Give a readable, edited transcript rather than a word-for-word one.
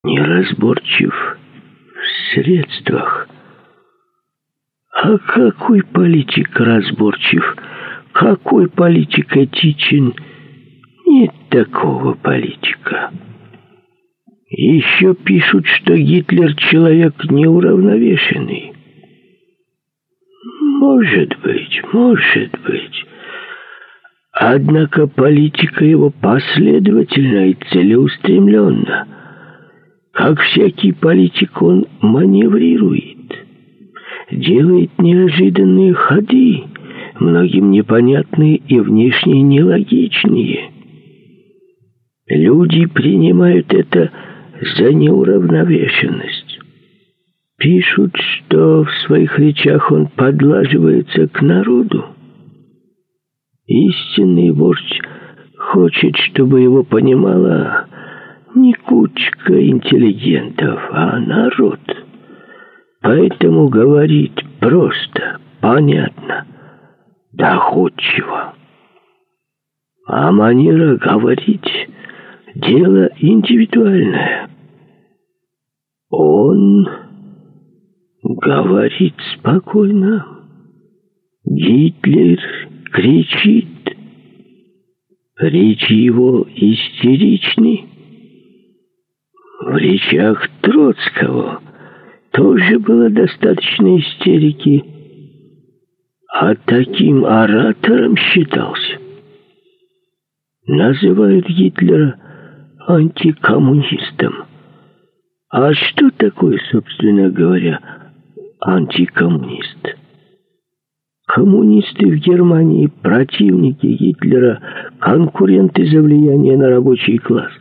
неразборчив в средствах. А какой политик разборчив, какой политик этичен? Нет такого политика. Еще пишут, что Гитлер человек неуравновешенный. Может быть. Однако политика его последовательна и целеустремленна. Как всякий политик, он маневрирует, делает неожиданные ходы, многим непонятные и внешне нелогичные. Люди принимают это за неуравновешенность. Пишут, что в своих речах он подлаживается к народу. Истинный вождь хочет, чтобы его понимала не кучка интеллигентов, а народ. Поэтому говорит просто, понятно, доходчиво. А манера говорить — дело индивидуальное. Он говорит спокойно. Гитлер кричит. Речи его истеричны. В речах Троцкого тоже было достаточно истерики, а таким оратором считался. Называют Гитлера антикоммунистом. А что такое, собственно говоря, антикоммунист? Коммунисты в Германии — противники Гитлера, конкуренты за влияние на рабочий класс.